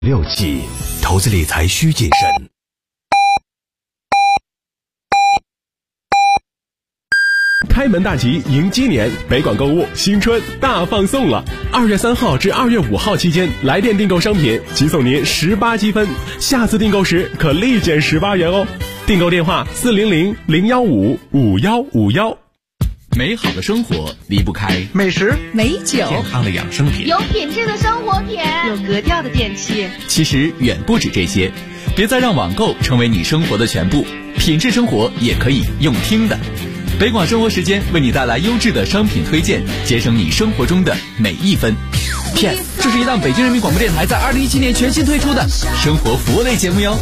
6期，投资理财需谨慎。 开门大吉迎鸡年，北广购物新春大放送了！2月3号至2月5号期间，来电订购商品即送您18积分，下次订购时可立减18元哦。订购电话400-015-5151。 美好的生活离不开美食、 美酒、 健康的养生品， 有品质的生活品， 有格调的电器。 其实远不止这些，别再让网购成为你生活的全部，品质生活也可以用听的。北广生活时间为你带来优质的商品推荐，节省你生活中的每一分。P.S. 这是一档北京人民广播电台在2017年全新推出的生活服务类节目哟。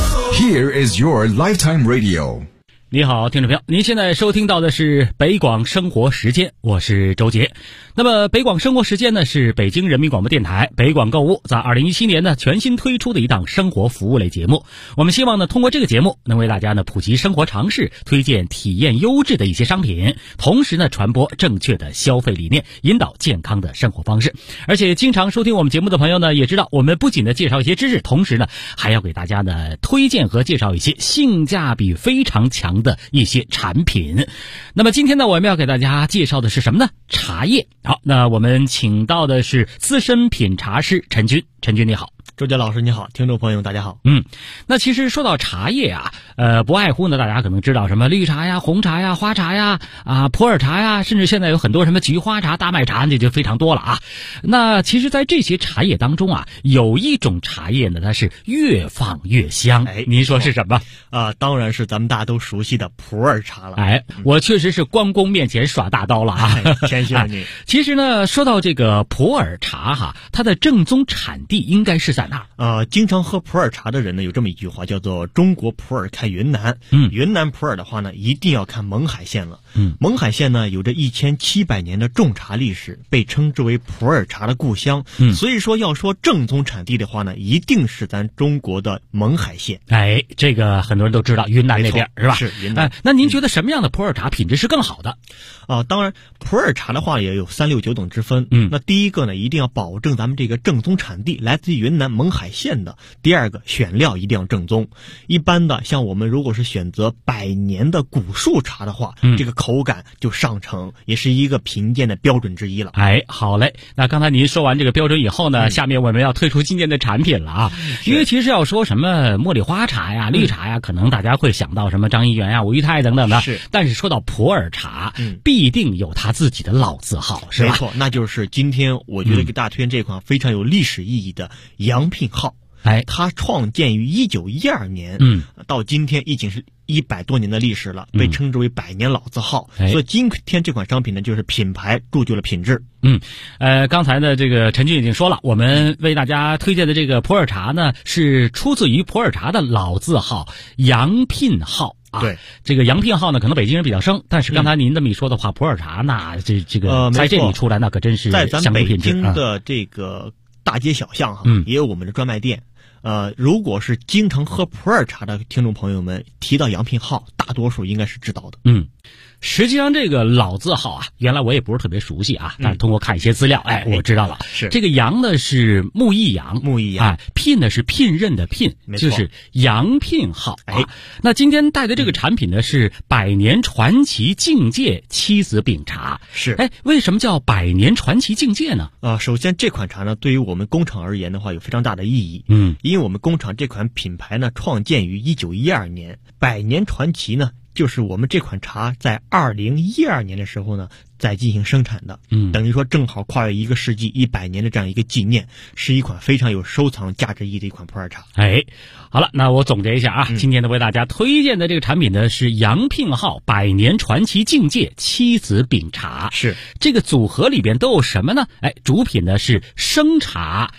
Here is your lifetime radio。 你好，听众朋友，您现在收听到的是北广生活时间，我是周杰。那么北广生活时间呢，是北京人民广播电台北广购物在2017年呢全新推出的一档生活服务类节目。我们希望呢通过这个节目能为大家呢普及生活常识，推荐体验优质的一些商品，同时呢传播正确的消费理念，引导健康的生活方式。而且经常收听我们节目的朋友呢也知道，我们不仅呢介绍一些知识，同时呢还要给大家呢推荐和介绍一些性价比非常强的一些产品。那么今天呢我们要给大家介绍的是什么呢？茶叶。好，那我们请到的是资深品茶师陈军。陈军你好。 周杰老师你好，听众朋友大家好。 那其实说到茶叶啊，不外乎呢大家可能知道什么绿茶呀、红茶呀、花茶呀、普洱茶呀，甚至现在有很多什么菊花茶、大麦茶，这就非常多了啊。那其实在这些茶叶当中啊，有一种茶叶呢它是越放越香。您说是什么？ 当然是咱们大家都熟悉的普洱茶了。 我确实是关公面前耍大刀了啊。 谦虚了你。 其实呢说到这个普洱茶哈，它的正宗产地应该是在哪儿？ 经常喝普洱茶的人呢有这么一句话，叫做中国普洱看云南。云南普洱的话呢一定要看勐海县了。勐海县呢有着1700年的种茶历史，被称之为普洱茶的故乡。所以说要说正宗产地的话呢，一定是咱中国的勐海县。 这个很多人都知道，云南那边是吧？ 是云南。 那您觉得什么样的普洱茶品质是更好的？ 当然普洱茶的话也有3、6、9等之分。那第一个呢一定要保证咱们这个正宗产地来自于云南勐海县的。第二个选料一定要正宗。一般的像我们如果是选择100年的古树茶的话，这个口感就上乘，也是一个品鉴的标准之一了。 好嘞。那刚才您说完这个标准以后呢，下面我们要推出今年的产品了啊。因为其实要说什么茉莉花茶呀、绿茶呀，可能大家会想到什么张一元呀、吴裕泰等等的。但是说到普洱茶，必定有它自己的老字号，是吧？ 没错，那就是今天我觉得给大家推荐这款非常有历史意义的杨聘号。它创建于1912年，到今天已经是100多年的历史了，被称之为100年老字号。所以今天这款商品呢，就是品牌铸就了品质。 刚才呢这个陈军已经说了，我们为大家推荐的这个普洱茶呢是出自于普洱茶的老字号杨聘号。 对， 这个杨聘号呢可能北京人比较生，但是刚才您这么一说的话，普洱茶那这个在这里出来那可真是在咱相当北品质。 京的这个大街小巷也有我们的专卖店。如果是经常喝普洱茶的听众朋友们提到杨聘号，大多数应该是知道的。 实际上这个老字号啊，原来我也不是特别熟悉啊，但是通过看一些资料，我知道了。 是这个杨呢是木易杨，聘呢是聘任的聘，就是杨聘号。那今天带的这个产品呢是100年传奇境界七子饼茶。为什么叫100年传奇境界呢？ 首先这款茶呢对于我们工厂而言的话有非常大的意义。因为我们工厂这款品牌呢创建于1912年，100年传奇呢就是我们这款茶在2012年的时候呢在进行生产的。等于说正好跨越1个世纪100年的这样一个纪念，是一款非常有收藏价值意义的一款普洱茶。 好了，那我总结一下啊，今天呢为大家推荐的这个产品呢是杨聘号100年传奇境界七子饼茶。这个组合里边都有什么呢？主品呢是生茶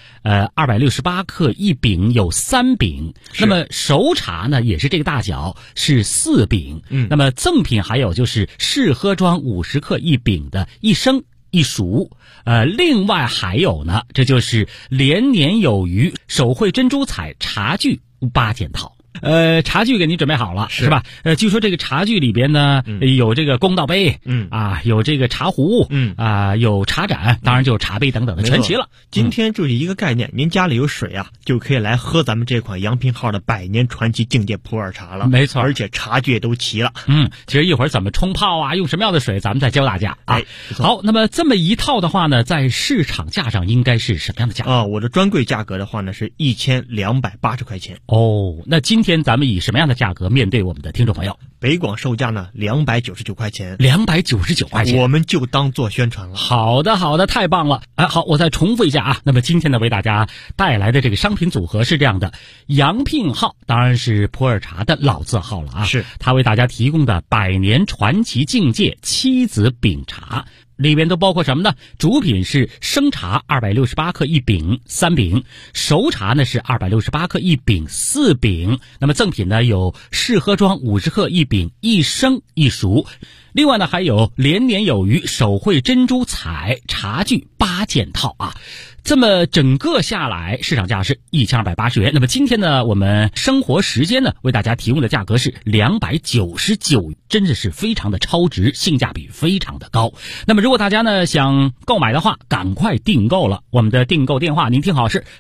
，268克1饼，有3饼。那么熟茶呢也是这个大小，是4饼。那么赠品还有就是试喝装50克1饼的1升1熟。另外还有呢，这就是连年有余手绘珍珠彩茶具8件套。 茶具给您准备好了，是吧？据说这个茶具里边呢，有这个公道杯，有这个茶壶，有茶盏，当然就有茶杯等等的，全齐了。 今天就是一个概念，您家里有水啊，就可以来喝咱们这款阳平号的百年传奇境界普洱茶了。 没错， 而且茶具也都齐了。 其实一会儿怎么冲泡啊，用什么样的水，咱们再教大家啊。好，那么这么一套的话呢，在市场价上应该是什么样的价格啊？我的专柜价格的话呢是1280块钱。 那今天咱们以什么样的价格面对我们的听众朋友？ 北广售价呢299块钱 ，299块钱， 我们就当做宣传了。 好的，太棒了！好，我再重复一下啊。那么今天呢，为大家带来的这个商品组合是这样的：阳平号当然是普洱茶的老字号了啊， 是它为大家提供的百年传奇境界七子饼茶。里面都包括什么呢？主品是生茶268克1饼3饼，熟茶呢是268克1饼4饼。那么赠品呢有试喝装50克1饼1生1熟。另外呢还有连年有余手绘珍珠彩茶具8件套啊。这么整个下来市场价是1280元。那么今天呢我们生活时间呢为大家提供的价格是299，真的是非常的超值，性价比非常的高。那么如果大家呢想购买的话，赶快订购了。我们的订购电话您听好是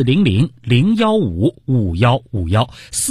400-015-5151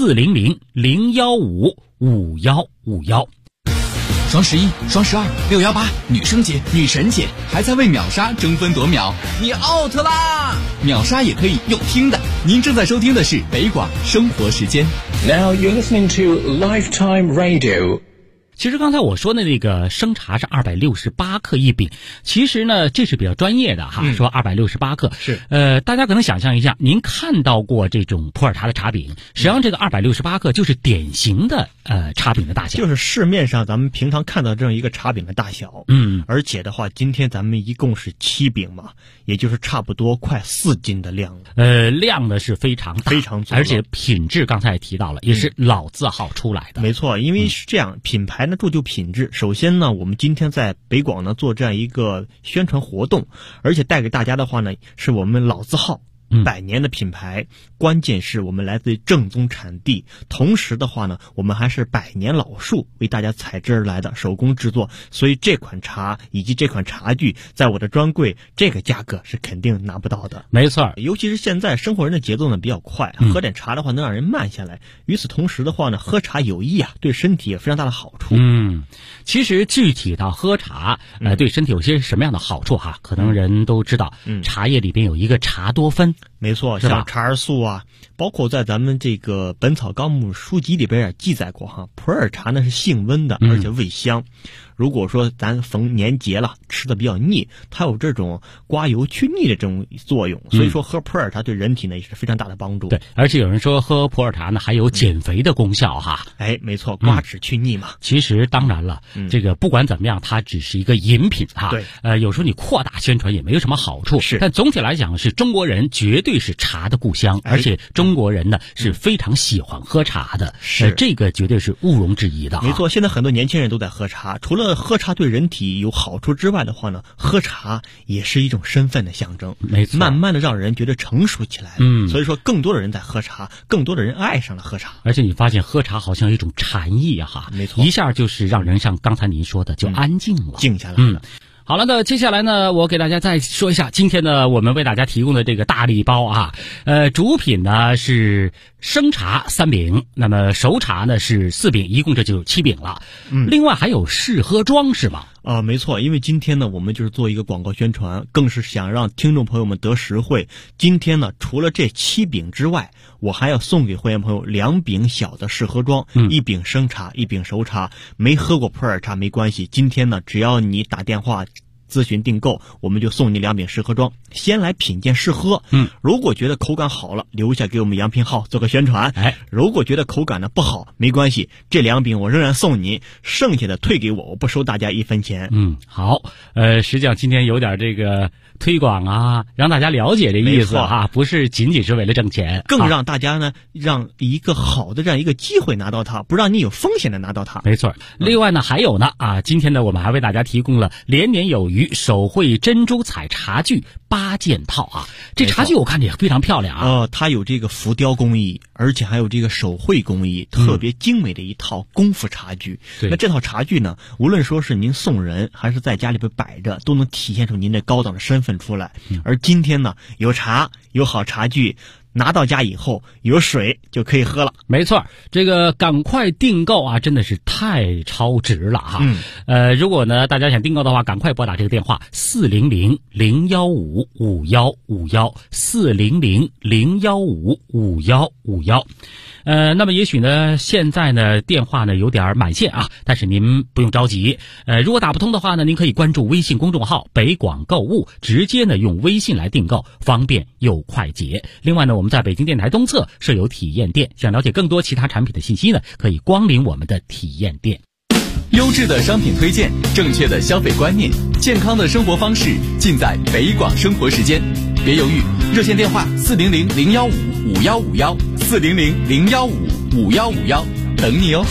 400-015-5151。 双11、双12、618，女生节、女神节，还在为秒杀争分夺秒，你 out 啦！秒杀也可以用听的。您正在收听的是北广生活时间。 Now you're listening to Lifetime Radio。 其实刚才我说的那个生茶是268克1饼，其实呢这是比较专业的哈，说268克是大家可能想象一下，您看到过这种普洱茶的茶饼，实际上这个268克就是典型的茶饼的大小， 就是市面上咱们平常看到这样一个茶饼的大小。而且的话，今天咱们一共是7饼嘛，也就是差不多快4斤的量了。 量呢是非常大， 非常足， 而且品质刚才也提到了，也是老字号出来的。 没错，因为是这样，品牌呢铸就品质。首先呢，我们今天在北广呢做这样一个宣传活动，而且带给大家的话呢，是我们老字号100年的品牌，关键是我们来自于正宗产地，同时的话呢，我们还是100年老树为大家采制而来的手工制作，所以这款茶以及这款茶具在我的专柜这个价格是肯定拿不到的。 没错， 尤其是现在生活人的节奏呢比较快，喝点茶的话能让人慢下来。与此同时的话呢，喝茶有益啊，对身体有非常大的好处。 其实具体到喝茶对身体有些什么样的好处哈，可能人都知道，茶叶里边有一个茶多酚。 没错，像茶儿素啊，包括在咱们这个《本草纲目》书籍里边也记载过哈，普洱茶呢是性温的，而且味香。如果说咱逢年节了吃的比较腻，它有这种刮油去腻的这种作用，所以说喝普洱茶对人体呢也是非常大的帮助。 对，而且有人说喝普洱茶呢还有减肥的功效哈。 没错，刮脂去腻嘛。 其实当然了，这个不管怎么样，它只是一个饮品哈。 对， 有时候你扩大宣传也没有什么好处。 是， 但总体来讲是中国人绝对是茶的故乡，而且中国人呢是非常喜欢喝茶的。 是， 这个绝对是毋庸置疑的。 没错，现在很多年轻人都在喝茶，除了喝茶对人体有好处之外的话呢，喝茶也是一种身份的象征。 没错， 慢慢的让人觉得成熟起来了。所以说更多的人在喝茶，更多的人爱上了喝茶。 而且你发现喝茶好像有一种禅意哈。 没错， 一下就是让人像刚才您说的就安静了， 静下来了。 好了，那接下来呢，我给大家再说一下今天呢我们为大家提供的这个大礼包啊。主品呢是生茶3饼，那么熟茶呢是4饼，一共这就7饼了。另外还有试喝装是吗？ 没错，因为今天呢我们就是做一个广告宣传，更是想让听众朋友们得实惠。今天呢除了这7饼之外，我还要送给会员朋友2饼小的试喝装，1饼生茶1饼熟茶。没喝过普洱茶没关系，今天呢只要你打电话咨询订购，我们就送你2饼试喝装，先来品鉴试喝。如果觉得口感好了，留下给我们阳平号做个宣传。如果觉得口感呢不好，没关系，这2饼我仍然送您，剩下的退给我，我不收大家1分钱。 好，实际上今天有点这个推广啊，让大家了解这意思哈，不是仅仅是为了挣钱， 更让大家呢让一个好的这样一个机会拿到它，不让你有风险的拿到它。 没错。另外呢还有呢今天呢我们还为大家提供了连年有余手绘珍珠彩茶具 8件套啊。这茶具我看着也非常漂亮啊。 它有这个浮雕工艺，而且还有这个手绘工艺，特别精美的一套功夫茶具。那这套茶具呢，无论说是您送人还是在家里边摆着，都能体现出您这高档的身份出来。而今天呢，有茶，有好茶具，拿到家以后有水就可以喝了。 没错，这个赶快订购啊，真的是太超值了哈。如果呢大家想订购的话，赶快拨打这个电话400-015-5151 400-015-5151。那么也许呢现在呢电话呢有点满线啊，但是您不用着急。如果打不通的话呢，您可以关注微信公众号北广购物，直接呢用微信来订购，方便又快捷。另外呢，我们在北京电台东侧设有体验店，想了解更多其他产品的信息呢，可以光临我们的体验店。 优质的商品推荐，正确的消费观念，健康的生活方式，尽在北广生活时间。别犹豫，热线电话400-015-5151 400-015-5151，等你哦。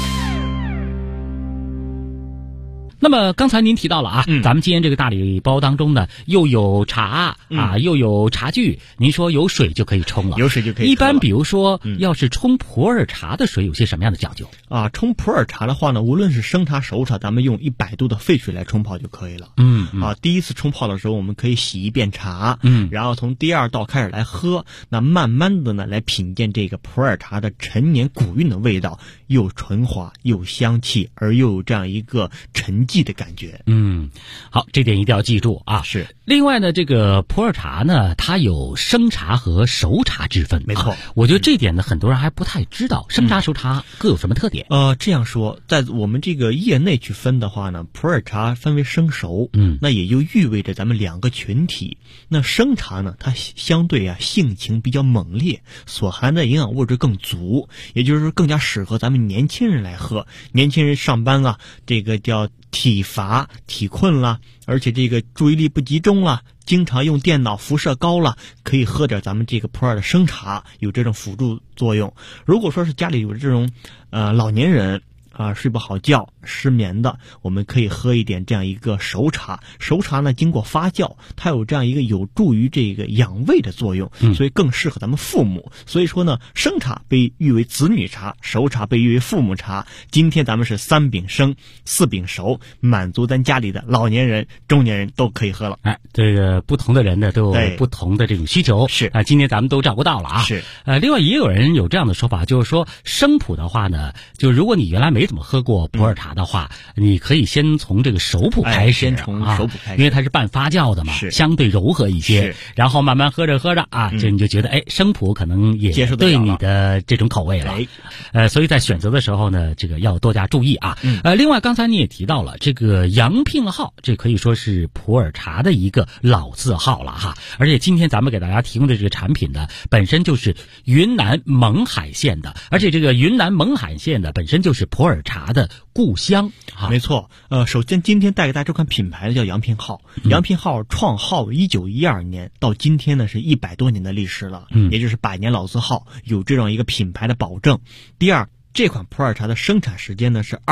那么刚才您提到了啊，咱们今天这个大礼包当中呢，又有茶啊，又有茶具，您说有水就可以冲了， 有水就可以冲了。 一般比如说，要是冲普洱茶的水，有些什么样的讲究啊？冲普洱茶的话呢，无论是生茶熟茶，咱们用100度的沸水来冲泡就可以了。第一次冲泡的时候，我们可以洗一遍茶，然后从第2道开始来喝，那慢慢的呢来品鉴这个普洱茶的陈年古韵的味道，又醇滑又香气，而又有这样一个沉寂的感觉。 好，这点一定要记住啊。 是。 另外呢，这个普洱茶呢，它有生茶和熟茶之分。 没错， 我觉得这点呢，很多人还不太知道，生茶、熟茶各有什么特点？ 这样说，在我们这个业内去分的话呢，普洱茶分为生熟，那也就意味着咱们2个群体。那生茶呢，它相对啊性情比较猛烈，所含的营养物质更足，也就是说更加适合咱们年轻人来喝。年轻人上班啊，这个叫体乏体困了，而且这个注意力不集中了，经常用电脑，辐射高了，可以喝点咱们这个普洱的生茶，有这种辅助作用。如果说是家里有这种老年人睡不好觉失眠的，我们可以喝一点这样一个熟茶。熟茶呢经过发酵，它有这样一个有助于这个养胃的作用，所以更适合咱们父母。所以说呢，生茶被誉为子女茶，熟茶被誉为父母茶。今天咱们是3饼生4饼熟，满足咱家里的老年人中年人都可以喝了。 这个不同的人呢都有不同的这种需求， 是今天咱们都照顾到了啊。 是另外也有人有这样的说法，就是说生普的话呢，就如果你原来没怎么喝过普洱茶的话，你可以先从这个熟普开始， 先从熟普开始， 因为它是半发酵的嘛， 是相对柔和一些，然后慢慢喝着啊，这你就觉得生普可能也对你的这种口味了。所以在选择的时候呢，这个要多加注意啊。另外刚才你也提到了这个阳聘号，这可以说是普洱茶的一个老字号了哈。而且今天咱们给大家提供的这个产品呢，本身就是云南勐海县的，而且这个云南勐海县呢本身就是普洱茶的故乡。 没错。首先今天带给大家这款品牌叫阳聘号。阳聘号创号1912年，到今天呢是100多年的历史了，也就是100年老字号，有这样一个品牌的保证。第二，这款普洱茶的生产时间呢是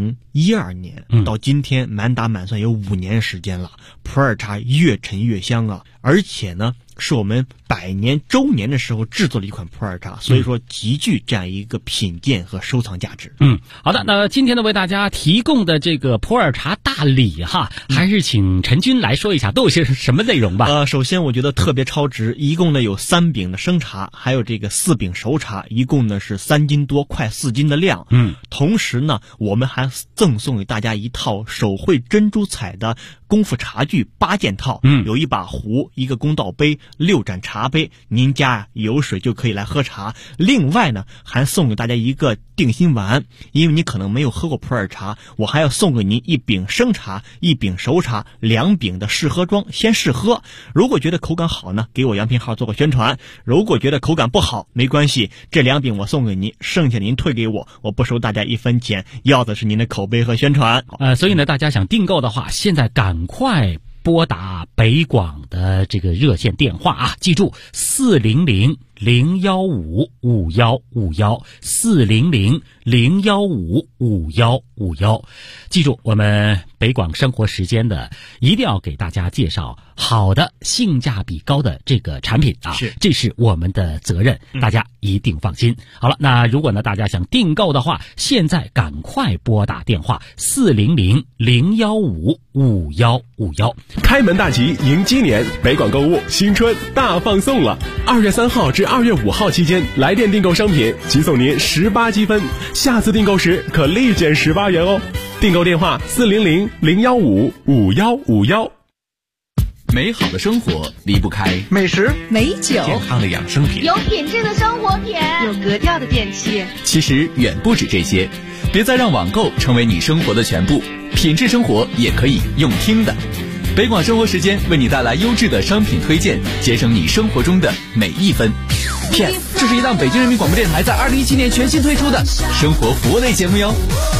2012年，到今天满打满算有5年时间了。普洱茶越陈越香啊，而且呢是我们100年周年的时候制作了一款普洱茶，所以说极具这样一个品鉴和收藏价值。 好的，那今天呢为大家提供的这个普洱茶大礼哈，还是请陈军来说一下都有些什么内容吧。 首先我觉得特别超值，一共呢有3饼的生茶，还有这个4饼熟茶，一共呢是3斤多，快4斤的量。同时呢我们还赠送给大家一套手绘珍珠彩的功夫茶具8件套，有1把壶，一个公道杯，6盏茶杯，您家有水就可以来喝茶。另外呢还送给大家一个定心丸，因为你可能没有喝过普洱茶，我还要送给您1饼生茶1饼熟茶2饼的试喝装，先试喝，如果觉得口感好呢给我阳聘号做个宣传，如果觉得口感不好没关系，这2饼我送给您，剩下您退给我，我不收大家1分钱，要的是您的口碑和宣传。 所以呢大家想订购的话，现在赶快拨打北广的这个热线电话啊，记住400-015-5151 400-015-5151，记住我们北广生活时间的一定要给大家介绍好的、性价比高的这个产品啊，这是我们的责任，大家一定放心。好了，那如果呢大家想订购的话，现在赶快拨打电话400-015-5151。 开门大吉迎鸡年，北广购物新春大放送了！2月3号至2月5号期间，来电订购商品即送您18积分，下次订购时可立减18元哦。订购电话400-015-5151。 美好的生活离不开美食、 美酒、 健康的养生品， 有品质的生活品， 有格调的电器。 其实远不止这些，别再让网购成为你生活的全部，品质生活也可以用听的。北广生活时间为你带来优质的商品推荐，节省你生活中的每一分。PS， 这是一档北京人民广播电台在2017年全新推出的生活服务类节目哟。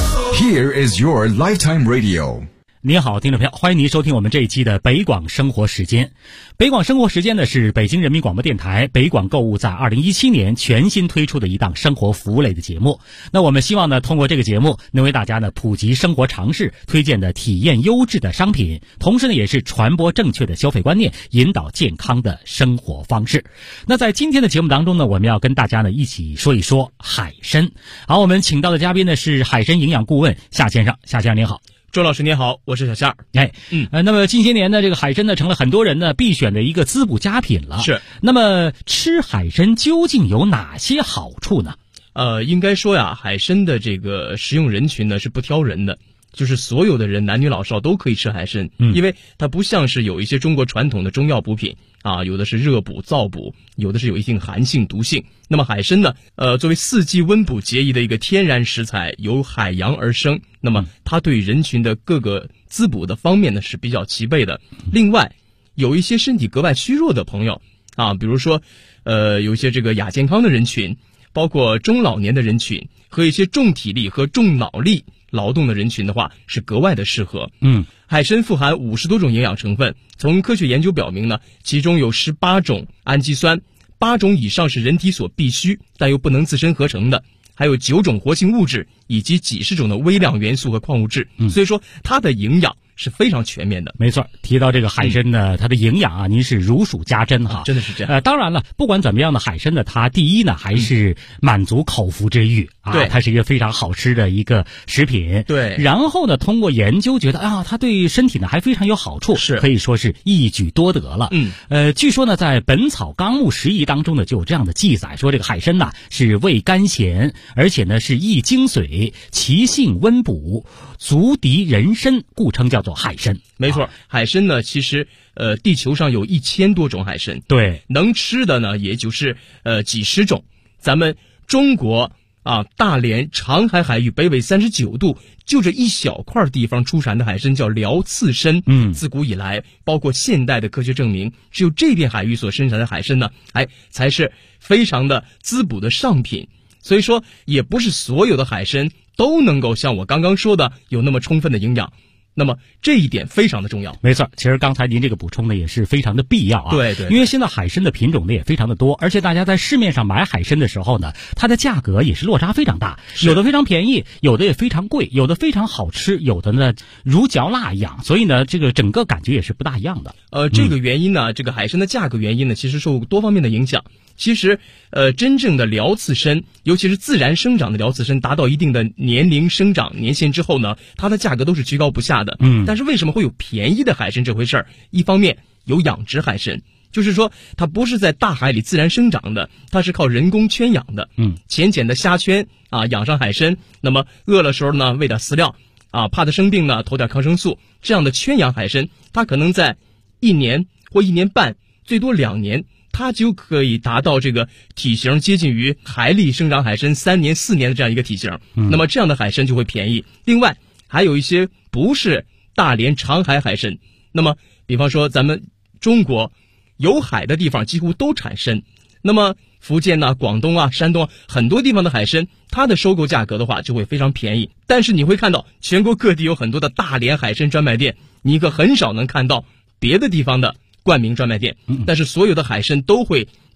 Here is your lifetime radio。 您好，听众朋友，欢迎您收听我们这一期的北广生活时间。北广生活时间呢是北京人民广播电台北广购物在2017年全新推出的一档生活服务类的节目。那我们希望呢通过这个节目能为大家呢普及生活常识，推荐的体验优质的商品，同时呢也是传播正确的消费观念，引导健康的生活方式。那在今天的节目当中呢，我们要跟大家呢一起说一说海参。好，我们请到的嘉宾呢是海参营养顾问夏先生。夏先生您好。 周老师您好，我是小夏。 那么近些年呢，这个海参呢成了很多人呢必选的一个滋补佳品了。 是。 那么吃海参究竟有哪些好处呢？ 应该说呀，海参的这个食用人群呢是不挑人的，就是所有的人，男女老少都可以吃海参，因为它不像是有一些中国传统的中药补品啊，有的是热补、燥补，有的是有一定寒性、毒性。那么海参呢，作为四季温补节宜的一个天然食材，由海洋而生，那么它对人群的各个滋补的方面呢是比较齐备的。另外，有一些身体格外虚弱的朋友啊，比如说有一些这个亚健康的人群，包括中老年的人群和一些重体力和重脑力劳动的人群的话，是格外的适合。海参富含50多种营养成分，从科学研究表明呢，其中有18种氨基酸，8种以上是人体所必需但又不能自身合成的，还有9种活性物质以及几十种的微量元素和矿物质。所以说它的营养是非常全面的。 没错，提到这个海参呢，它的营养啊，您是如数家珍哈， 真的是这样。 当然了，不管怎么样的海参呢，它第一呢还是满足口腹之欲啊， 对， 它是一个非常好吃的一个食品。 对， 然后呢，通过研究觉得啊，它对身体呢还非常有好处， 是可以说是一举多得了。据说呢，在《本草纲目拾遗》当中呢就有这样的记载，说这个海参呐是味甘咸，而且呢是益精髓，其性温补，足敌人参，故称叫做海参。 没错，海参呢，其实地球上有1000多种海参， 对， 能吃的呢也就是几十种。咱们中国啊，大连长海海域北纬39度，就这一小块地方出产的海参叫辽刺参。自古以来，包括现代的科学证明，只有这片海域所生产的海参呢，才是非常的滋补的上品。所以说，也不是所有的海参都能够像我刚刚说的有那么充分的营养。那么这一点非常的重要。 没错，其实刚才您这个补充呢也是非常的必要啊。 对对， 因为现在海参的品种呢也非常的多，而且大家在市面上买海参的时候呢，它的价格也是落差非常大，有的非常便宜，有的也非常贵，有的非常好吃，有的呢如嚼蜡一样，所以呢这个整个感觉也是不大一样的。 这个原因呢，这个海参的价格原因呢，其实受多方面的影响。其实真正的辽刺参，尤其是自然生长的辽刺参，达到一定的年龄生长年限之后呢，它的价格都是居高不下的。但是为什么会有便宜的海参这回事儿？一方面有养殖海参，就是说它不是在大海里自然生长的，它是靠人工圈养的。浅浅的虾圈啊，养上海参，那么饿了时候呢喂点饲料啊，怕它生病呢投点抗生素，这样的圈养海参，它可能在1年或1年半，最多2年。它就可以达到这个体型接近于海里生长海参3年4年的这样一个体型。那么这样的海参就会便宜。另外还有一些不是大连长海海参，那么比方说咱们中国有海的地方几乎都产参，那么福建啊、广东啊、山东啊很多地方的海参，它的收购价格的话就会非常便宜。但是你会看到全国各地有很多的大连海参专卖店，你可很少能看到别的地方的冠名专卖店，但是所有的海参都会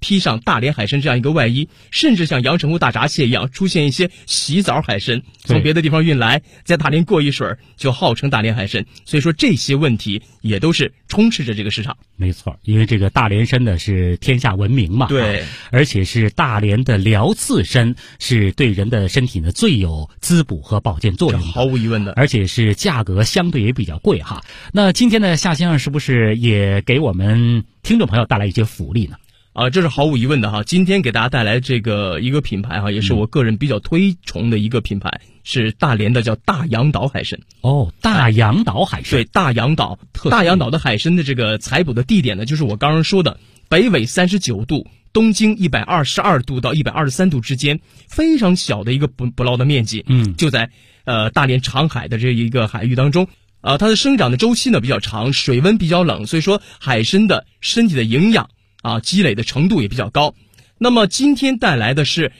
披上大连海参这样一个外衣，甚至像阳澄湖大闸蟹一样出现一些洗澡海参，从别的地方运来，在大连过一水就号称大连海参。所以说这些问题也都是充斥着这个市场。 没错，因为这个大连参呢是天下闻名嘛， 对， 而且是大连的辽刺参，是对人的身体呢最有滋补和保健作用的， 毫无疑问的， 而且是价格相对也比较贵哈。那今天呢，夏先生是不是也给我们听众朋友带来一些福利呢？ 这是毫无疑问的哈。今天给大家带来这个一个品牌哈，也是我个人比较推崇的一个品牌，是大连的叫大洋岛海参。 大洋岛海参， 对，大洋岛的海参的这个采捕的地点呢，就是我刚刚说的北纬39度，东经122度到123度之间，非常小的一个捕捞的面积，就在大连长海的这一个海域当中。它的生长的周期呢比较长，水温比较冷，所以说海参的身体的营养积累的程度也比较高。那么今天带来的是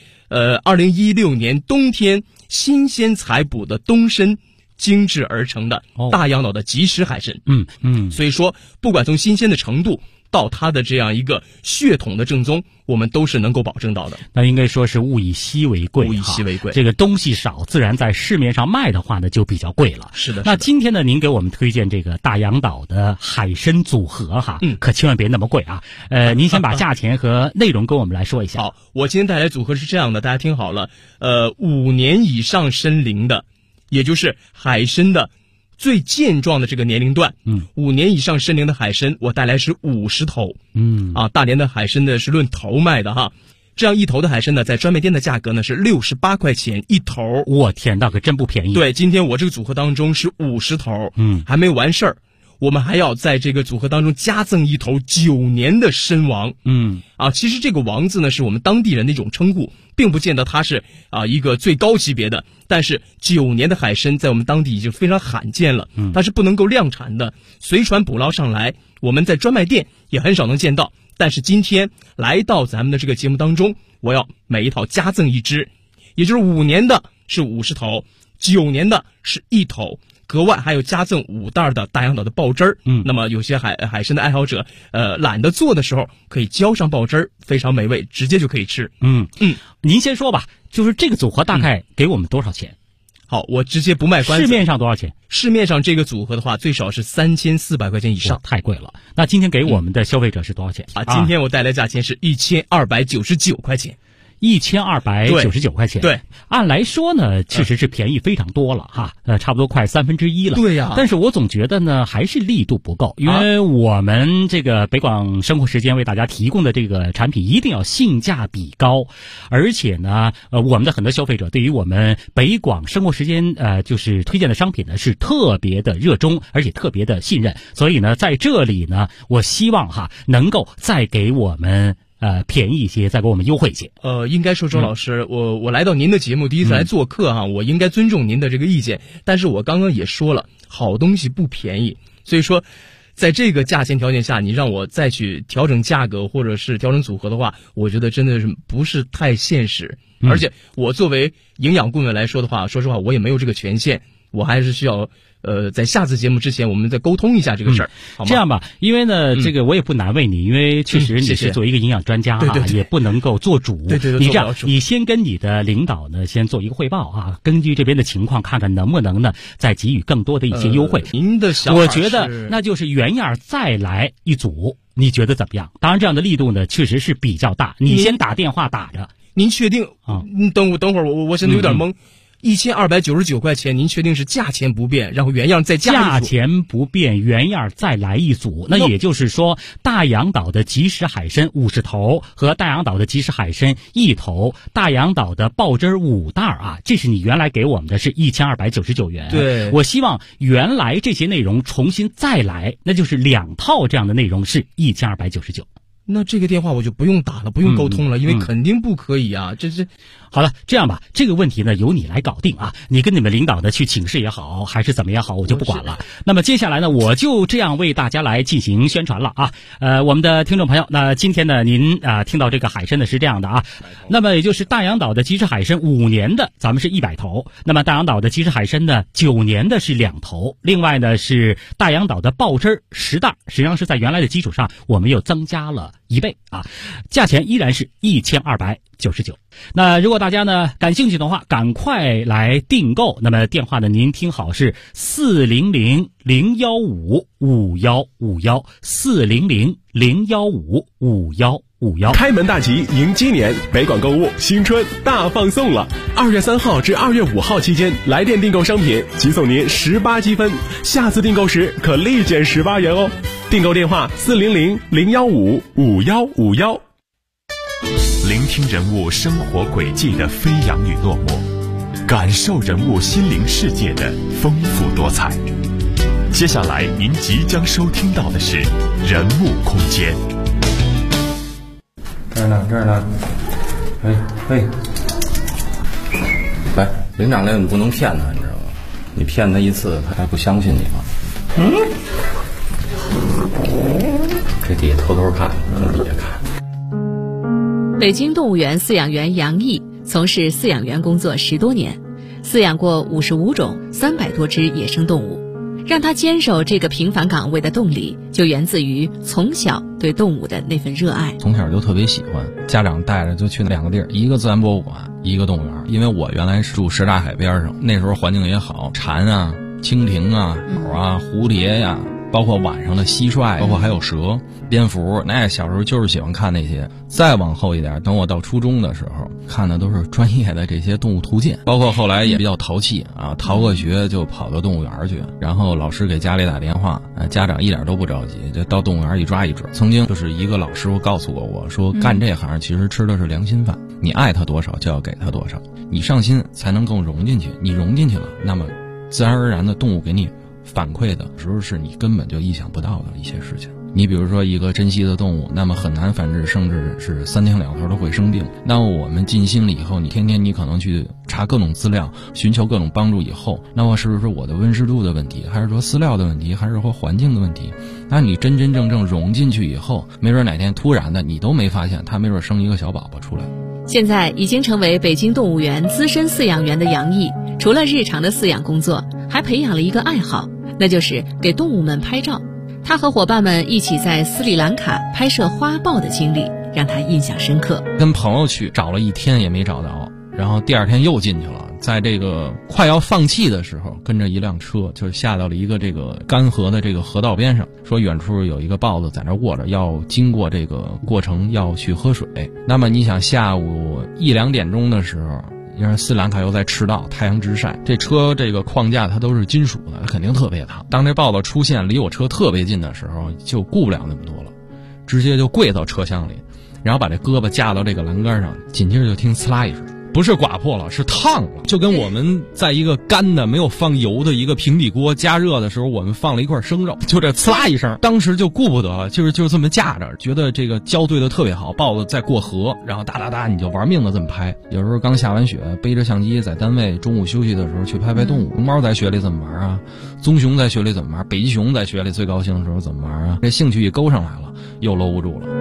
2016年冬天新鲜采捕的冬参精制而成的大洋岛的即食海参。所以说不管从新鲜的程度到它的这样一个血统的正宗，我们都是能够保证到的。 那应该说是物以稀为贵，这个东西少，自然在市面上卖的话呢就比较贵了。 是的。 那今天呢，您给我们推荐这个大洋岛的海参组合哈，可千万别那么贵啊。您先把价钱和内容跟我们来说一下。 好，我今天带来组合是这样的，大家听好了。5年以上参龄的，也就是海参的最健壮的这个年龄段，5年以上参龄的海参，我带来是50头。大连的海参呢是论头卖的哈，这样一头的海参呢，在专卖店的价格呢是68块钱一头。 我天，那可真不便宜。 对，今天我这个组合当中是50头，还没完事儿。我们还要在这个组合当中加赠一头9年的参王。其实这个王字呢是我们当地人的一种称呼，并不见得它是一个最高级别的，但是9年的海参在我们当地已经非常罕见了，它是不能够量产的，随船捕捞上来，我们在专卖店也很少能见到。但是今天来到咱们的这个节目当中，我要每一套加赠一只，也就是5年的是50头，9年的是1头，格外还有加赠5袋的大洋岛的爆汁儿。那么有些海参的爱好者懒得做的时候，可以浇上爆汁儿，非常美味，直接就可以吃。 您先说吧，就是这个组合大概给我们多少钱？ 好，我直接不卖关子。 市面上多少钱？ 市面上这个组合的话，最少是3400块钱以上， 太贵了。那今天给我们的消费者是多少钱？ 今天我带来价钱是1299块钱。 1299块钱。 对， 按来说呢，确实是便宜非常多了哈，差不多快1/3了。 对呀。 但是我总觉得呢，还是力度不够，因为我们这个北广生活时间为大家提供的这个产品一定要性价比高，而且呢，我们的很多消费者对于我们北广生活时间就是推荐的商品呢是特别的热衷，而且特别的信任。所以呢，在这里呢，我希望能够再给我们便宜一些，再给我们优惠一些。 应该说周老师，我来到您的节目第一次来做客我应该尊重您的这个意见。但是我刚刚也说了，好东西不便宜，所以说在这个价钱条件下，你让我再去调整价格或者是调整组合的话，我觉得真的是不是太现实。而且我作为营养顾问来说的话，说实话我也没有这个权限，我还是需要在下次节目之前，我们再沟通一下这个事儿，好吗？ 这样吧，因为呢，这个我也不难为你，因为确实你是作为一个营养专家也不能够做主。 对， 你这样，你先跟你的领导呢，先做一个汇报根据这边的情况，看看能不能呢，再给予更多的一些优惠。 您的想法我觉得那就是原样再来一组，你觉得怎么样？当然，这样的力度呢，确实是比较大。你先打电话打着。 您确定等会儿，我现在有点懵。1299块钱，您确定是价钱不变，然后原样再加一组？ 价钱不变，原样再来一组。那也就是说，大洋岛的即食海参50头和大洋岛的即食海参1头，大洋岛的爆汁5袋这是你原来给我们的是1299元。 对， 我希望原来这些内容重新再来，那就是2套这样的内容是1299。 那这个电话我就不用打了，不用沟通了，因为肯定不可以啊！这好了，这样吧，这个问题呢由你来搞定你跟你们领导呢去请示也好，还是怎么也好，我就不管了。那么接下来呢，我就这样为大家来进行宣传了我们的听众朋友，那今天呢您听到这个海参呢是这样的那么也就是大洋岛的即食海参5年的咱们是100头，那么大洋岛的即食海参呢9年的是2头，另外呢是大洋岛的爆汁10袋，实际上是在原来的基础上我们又增加了 1倍啊，价钱依然是1299。那如果大家呢感兴趣的话，赶快来订购。那么电话呢，您听好是400-015-5151，400-015-5151。 开门大吉迎鸡年，北广购物新春大放送了。2月3号至2月5号期间，来电订购商品即送您18积分，下次订购时可立减18元哦。订购电话400-015-5151。 聆听人物生活轨迹的飞扬与落寞，感受人物心灵世界的丰富多彩。接下来您即将收听到的是人物空间。 这儿呢，嘿，来，领长来，你不能骗他，你知道吗？你骗他一次，他还不相信你吗？这底下偷偷看，底下看。 北京动物园饲养员杨毅从事饲养员工作10多年，饲养过55种300多只野生动物。让他坚守这个平凡岗位的动力，就源自于从小对动物的那份热爱。 从小就特别喜欢，家长带着就去2个地儿，一个自然博物馆，一个动物园。因为我原来是住什刹海边上，那时候环境也好，蝉啊、蜻蜓啊、鸟啊、蝴蝶呀，包括晚上的蟋蟀，包括还有蛇、蝙蝠，那小时候就是喜欢看那些。再往后一点，等我到初中的时候，看的都是专业的这些动物图鉴，包括后来也比较淘气啊，逃个学就跑到动物园去，然后老师给家里打电话，家长一点都不着急，就到动物园一抓一准。曾经就是一个老师傅告诉过我说，干这行其实吃的是良心饭，你爱他多少就要给他多少，你上心才能更融进去，你融进去了，那么自然而然的动物给你反馈的时候是你根本就意想不到的一些事情。你比如说一个珍稀的动物，那么很难繁殖，甚至是3天2头都会生病。那么我们尽心了以后，你天天你可能去查各种资料，寻求各种帮助以后，那么是不是我的温湿度的问题，还是说饲料的问题，还是说环境的问题？那你真真正正融进去以后，没准哪天突然的你都没发现，它没准生一个小宝宝出来。 现在已经成为北京动物园资深饲养员的杨毅，除了日常的饲养工作，还培养了一个爱好，那就是给动物们拍照。他和伙伴们一起在斯里兰卡拍摄花豹的经历让他印象深刻。 跟朋友去找了1天也没找到，然后第2天又进去了，在这个快要放弃的时候，跟着一辆车就下到了一个这个干涸的这个河道边上，说远处有一个豹子在那卧着，要经过这个过程要去喝水。那么你想下午1、2点钟的时候，因为斯里兰卡又在赤道，太阳直晒，这车这个框架它都是金属的，肯定特别烫。当这豹子出现离我车特别近的时候，就顾不了那么多了，直接就跪到车厢里，然后把这胳膊架到这个栏杆上，紧接着就听呲啦一声，不是刮破了，是烫了，就跟我们在一个干的没有放油的一个平底锅加热的时候，我们放了一块生肉，就这呲啦一声，当时就顾不得了，就是这么架着，觉得这个胶对的特别好，豹子在过河，然后哒哒哒你就玩命的这么拍。有时候刚下完雪，背着相机在单位中午休息的时候去拍动物。熊猫在雪里怎么玩啊？棕熊在雪里怎么玩？北极熊在雪里最高兴的时候怎么玩啊？这兴趣一勾上来了，又搂不住了。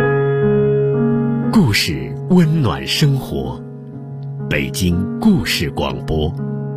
故事温暖生活，北京故事广播。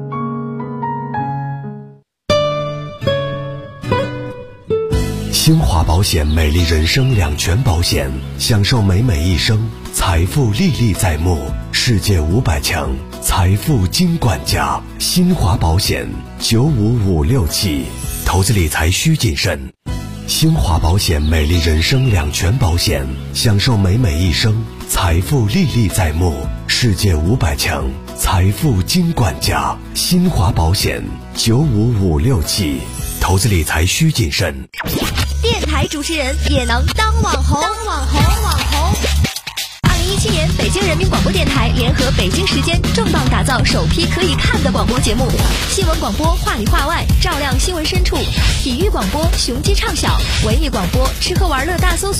新华保险美丽人生2全保险，享受美美一生，财富历历在目，世界500强财富金管家。新华保险95567，投资理财需谨慎。新华保险美丽人生2全保险，享受美美一生，财富历历在目，世界500强财富金管家。新华保险95567，投资理财需谨慎。 电台主持人也能当网红。2017年，北京人民广播电台联合北京时间重磅打造首批可以看的广播节目，新闻广播话里话外，照亮新闻深处；体育广播雄鸡唱晓，文艺广播吃喝玩乐大搜索。